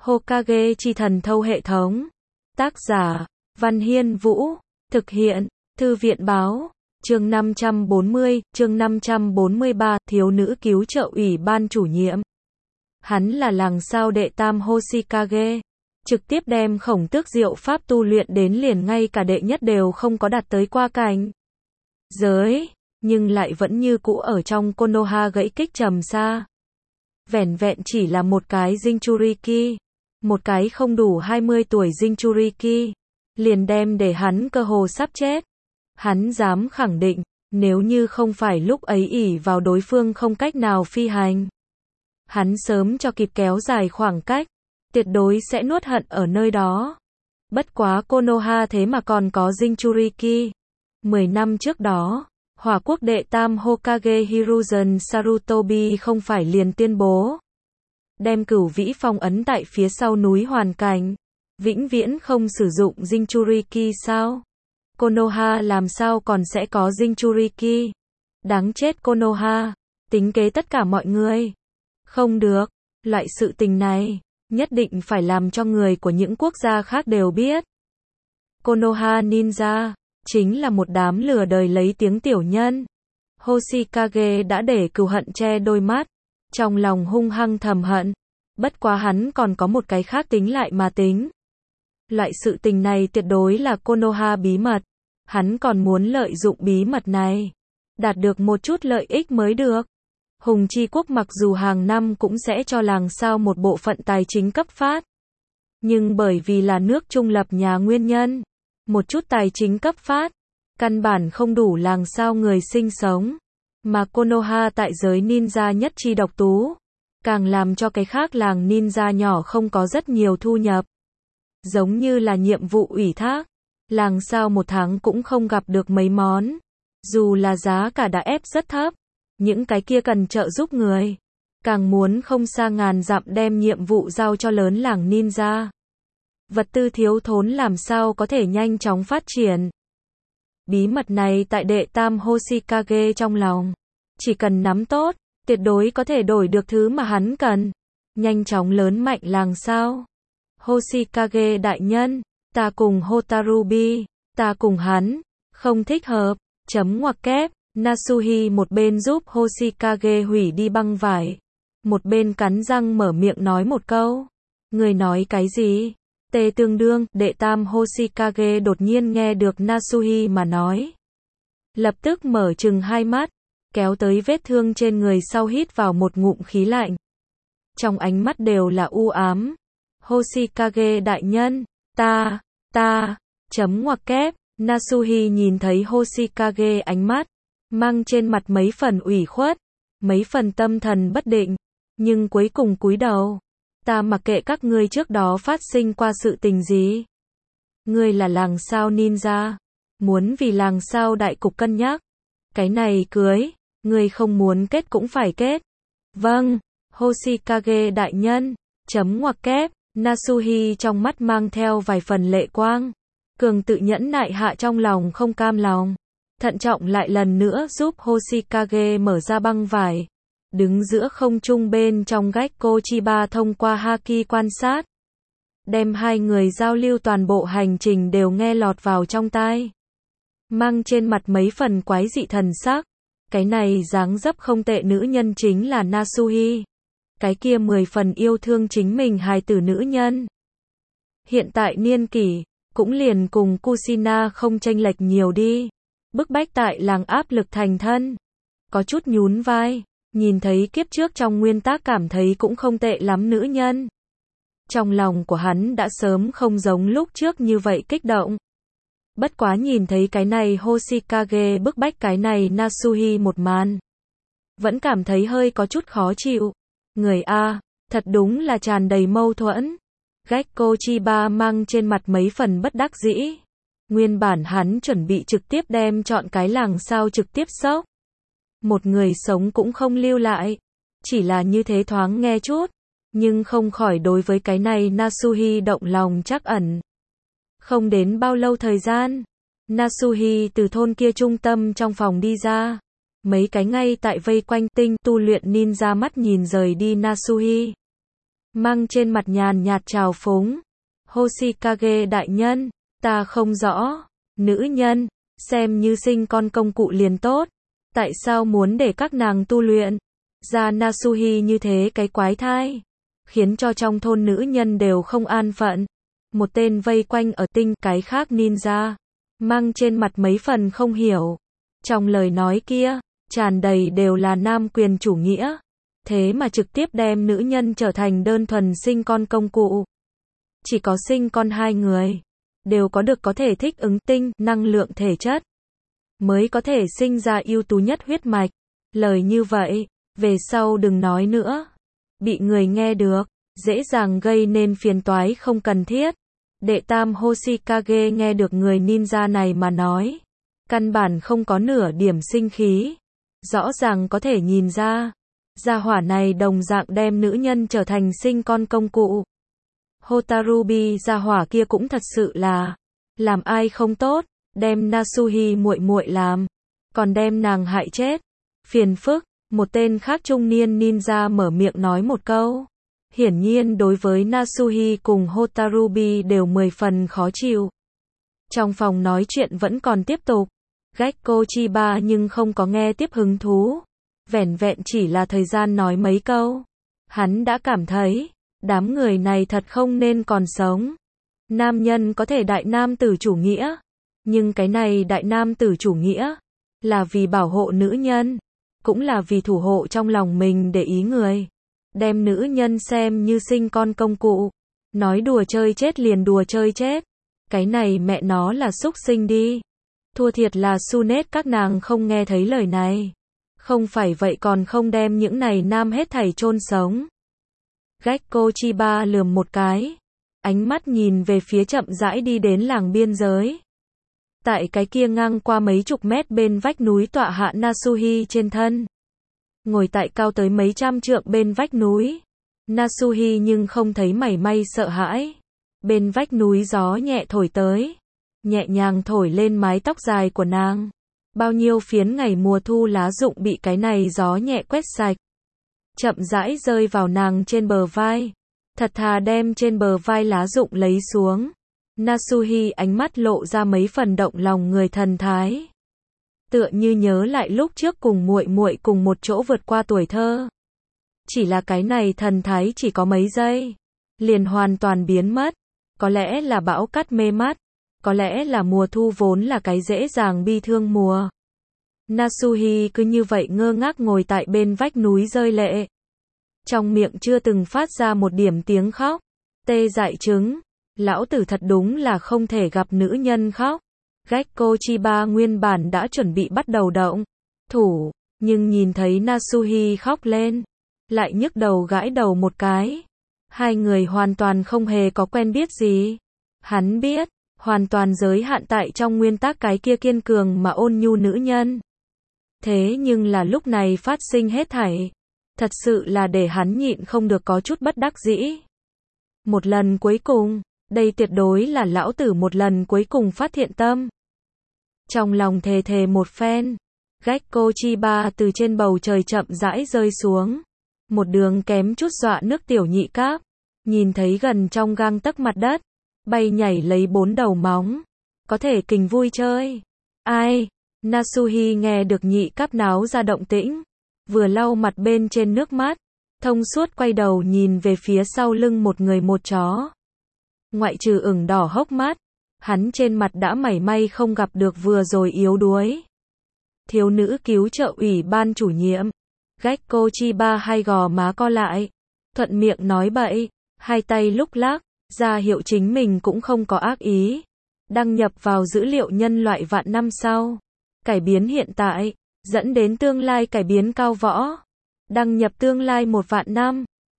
Hokage chi thần thâu hệ thống. Tác giả, Văn Hiên Vũ. Thực hiện, Thư viện Báo. Chương 540, chương 543, thiếu nữ cứu trợ ủy ban chủ nhiệm. Hắn là làng sao đệ tam Hoshikage. Trực tiếp đem khổng tước diệu pháp tu luyện đến liền ngay cả đệ nhất đều không có đạt tới qua cảnh giới, nhưng lại vẫn như cũ ở trong Konoha gãy kích trầm xa. Vẻn vẹn chỉ là một cái Jinchuriki, một cái không đủ 20 tuổi Jinchuriki, liền đem để hắn cơ hồ sắp chết. Hắn dám khẳng định, nếu như không phải lúc ấy ỷ vào đối phương không cách nào phi hành, hắn sớm cho kịp kéo dài khoảng cách, tuyệt đối sẽ nuốt hận ở nơi đó. Bất quá Konoha thế mà còn có Jinchuriki. 10 năm trước đó, Hỏa quốc đệ tam Hokage Hiruzen Sarutobi không phải liền tuyên bố đem cửu vĩ phong ấn tại phía sau núi hoàn cảnh, vĩnh viễn không sử dụng Jinchuriki sao? Konoha làm sao còn sẽ có Jinchuriki? Đáng chết Konoha, tính kế tất cả mọi người. Không được, loại sự tình này nhất định phải làm cho người của những quốc gia khác đều biết. Konoha Ninja chính là một đám lừa đời lấy tiếng tiểu nhân. Hoshikage đã để cừu hận che đôi mắt, trong lòng hung hăng thầm hận. Bất quá hắn còn có một cái khác tính lại mà tính. Loại sự tình này tuyệt đối là Konoha bí mật. Hắn còn muốn lợi dụng bí mật này, đạt được một chút lợi ích mới được. Hùng Chi Quốc mặc dù hàng năm cũng sẽ cho làng sao một bộ phận tài chính cấp phát, nhưng bởi vì là nước trung lập nhà nguyên nhân, một chút tài chính cấp phát căn bản không đủ làng sao người sinh sống. Mà Konoha tại giới ninja nhất chi độc tú, càng làm cho cái khác làng ninja nhỏ không có rất nhiều thu nhập. Giống như là nhiệm vụ ủy thác, làng sao một tháng cũng không gặp được mấy món. Dù là giá cả đã ép rất thấp, những cái kia cần trợ giúp người, càng muốn không xa ngàn dặm đem nhiệm vụ giao cho lớn làng ninja. Vật tư thiếu thốn làm sao có thể nhanh chóng phát triển. Bí mật này tại đệ tam Hoshikage trong lòng, chỉ cần nắm tốt, tuyệt đối có thể đổi được thứ mà hắn cần, nhanh chóng lớn mạnh làng sao. Hoshikage đại nhân, ta cùng Hotarubi, ta cùng hắn, không thích hợp, chấm ngoặc kép. Nasuhi một bên giúp Hoshikage hủy đi băng vải, một bên cắn răng mở miệng nói một câu. Người nói cái gì? Tê tương đương, đệ tam Hoshikage đột nhiên nghe được Nasuhi mà nói. Lập tức mở trừng hai mắt, kéo tới vết thương trên người sau hít vào một ngụm khí lạnh. Trong ánh mắt đều là u ám. Hoshikage đại nhân, chấm ngoặc kép. Nasuhi nhìn thấy Hoshikage ánh mắt, mang trên mặt mấy phần ủy khuất, mấy phần tâm thần bất định, nhưng cuối cùng cúi đầu. Ta mặc kệ các ngươi trước đó phát sinh qua sự tình gì. Ngươi là làng sao ninja, muốn vì làng sao đại cục cân nhắc. Cái này cưới, ngươi không muốn kết cũng phải kết. Vâng, Hoshikage đại nhân, chấm ngoặc kép. Nasuhi trong mắt mang theo vài phần lệ quang, cường tự nhẫn nại hạ trong lòng không cam lòng. Thận trọng lại lần nữa giúp Hoshikage mở ra băng vải, đứng giữa không trung bên trong Gekko Chiba thông qua haki quan sát, đem hai người giao lưu toàn bộ hành trình đều nghe lọt vào trong tai. Mang trên mặt mấy phần quái dị thần sắc, cái này dáng dấp không tệ nữ nhân chính là Nasuhi, cái kia 10 phần yêu thương chính mình hài tử nữ nhân. Hiện tại niên kỷ, cũng liền cùng Kushina không chênh lệch nhiều đi. Bức bách tại làng áp lực thành thân. Có chút nhún vai, nhìn thấy kiếp trước trong nguyên tác cảm thấy cũng không tệ lắm nữ nhân. Trong lòng của hắn đã sớm không giống lúc trước như vậy kích động. Bất quá nhìn thấy cái này Hoshikage bức bách cái này Nasuhi một màn, vẫn cảm thấy hơi có chút khó chịu. Người A, thật đúng là tràn đầy mâu thuẫn. Gekko Chiba mang trên mặt mấy phần bất đắc dĩ. Nguyên bản hắn chuẩn bị trực tiếp đem chọn cái làng sao trực tiếp sốc. Một người sống cũng không lưu lại. Chỉ là như thế thoáng nghe chút. Nhưng không khỏi đối với cái này Nasuhi động lòng trắc ẩn. Không đến bao lâu thời gian, Nasuhi từ thôn kia trung tâm trong phòng đi ra. Mấy cái ngay tại vây quanh tinh tu luyện ninja mắt nhìn rời đi Nasuhi. mang trên mặt nhàn nhạt trào phúng. Hoshikage đại nhân, ta không rõ, nữ nhân, xem như sinh con công cụ liền tốt, tại sao muốn để các nàng tu luyện, ra Nasuhi như thế cái quái thai, khiến cho trong thôn nữ nhân đều không an phận. Một tên vây quanh ở tinh, cái khác ninja, mang trên mặt mấy phần không hiểu. Trong lời nói kia, tràn đầy đều là nam quyền chủ nghĩa, thế mà trực tiếp đem nữ nhân trở thành đơn thuần sinh con công cụ. Chỉ có sinh con hai người, đều có được có thể thích ứng tinh, năng lượng thể chất, mới có thể sinh ra ưu tú nhất huyết mạch. Lời như vậy, về sau đừng nói nữa. Bị người nghe được, dễ dàng gây nên phiền toái không cần thiết. Đệ tam Hoshikage nghe được người ninja này mà nói, căn bản không có nửa điểm sinh khí. Rõ ràng có thể nhìn ra, gia hỏa này đồng dạng đem nữ nhân trở thành sinh con công cụ. Hotarubi gia hỏa kia cũng thật sự là, làm ai không tốt, đem Nasuhi muội muội làm, còn đem nàng hại chết. Phiền phức, một tên khác trung niên ninja mở miệng nói một câu. Hiển nhiên đối với Nasuhi cùng Hotarubi đều 10 phần khó chịu. Trong phòng nói chuyện vẫn còn tiếp tục. Gekko Chiba nhưng không có nghe tiếp hứng thú. Vẻn vẹn chỉ là thời gian nói mấy câu. Hắn đã cảm thấy, đám người này thật không nên còn sống. Nam nhân có thể đại nam tử chủ nghĩa. Nhưng cái này đại nam tử chủ nghĩa, là vì bảo hộ nữ nhân. Cũng là vì thủ hộ trong lòng mình để ý người. Đem nữ nhân xem như sinh con công cụ. Nói đùa chơi chết liền đùa chơi chết. Cái này mẹ nó là súc sinh đi. Thua thiệt là Sunet các nàng không nghe thấy lời này. Không phải vậy còn không đem những này nam hết thảy chôn sống. Gekko Chiba lườm một cái. Ánh mắt nhìn về phía chậm rãi đi đến làng biên giới. Tại cái kia ngang qua mấy chục mét bên vách núi tọa hạ Nasuhi trên thân. Ngồi tại cao tới mấy trăm trượng bên vách núi. Nasuhi nhưng không thấy mảy may sợ hãi. Bên vách núi gió nhẹ thổi tới. Nhẹ nhàng thổi lên mái tóc dài của nàng. Bao nhiêu phiến ngày mùa thu lá rụng bị cái này gió nhẹ quét sạch. Chậm rãi rơi vào nàng trên bờ vai. Thật thà đem trên bờ vai lá rụng lấy xuống. Nasuhi ánh mắt lộ ra mấy phần động lòng người thần thái. Tựa như nhớ lại lúc trước cùng muội muội cùng một chỗ vượt qua tuổi thơ. Chỉ là cái này thần thái chỉ có mấy giây, liền hoàn toàn biến mất. Có lẽ là bão cát mê mắt, có lẽ là mùa thu vốn là cái dễ dàng bi thương mùa. Nasuhi cứ như vậy ngơ ngác ngồi tại bên vách núi rơi lệ. Trong miệng chưa từng phát ra một điểm tiếng khóc. Tê dại trứng, lão tử thật đúng là không thể gặp nữ nhân khóc. Gekko Chiba nguyên bản đã chuẩn bị bắt đầu động thủ, nhưng nhìn thấy Nasuhi khóc lên, lại nhức đầu gãi đầu một cái. Hai người hoàn toàn không hề có quen biết gì. Hắn biết, hoàn toàn giới hạn tại trong nguyên tắc cái kia kiên cường mà ôn nhu nữ nhân. Thế nhưng là lúc này phát sinh hết thảy, thật sự là để hắn nhịn không được có chút bất đắc dĩ. Một lần cuối cùng, đây tuyệt đối là lão tử một lần cuối cùng phát thiện tâm. Trong lòng thề thề một phen, Gekko Chiba từ trên bầu trời chậm rãi rơi xuống. Một đường kém chút dọa nước tiểu nhị cáp. Nhìn thấy gần trong gang tấc mặt đất, bay nhảy lấy 4 đầu móng. Có thể kình vui chơi. Ai? Nasuhi nghe được nhị cáp náo ra động tĩnh. Vừa lau mặt bên trên nước mắt. Thông suốt quay đầu nhìn về phía sau lưng một người một chó. Ngoại trừ ửng đỏ hốc mắt, hắn trên mặt đã mảy may không gặp được vừa rồi yếu đuối. Thiếu nữ cứu trợ ủy ban chủ nhiệm. Gekko Chiba hai gò má co lại, thuận miệng nói bậy, hai tay lúc lắc, ra hiệu chính mình cũng không có ác ý. Đăng nhập vào dữ liệu nhân loại vạn năm sau. Cải biến hiện tại, dẫn đến tương lai cải biến cao võ. Đăng nhập tương lai 1 vạn năm.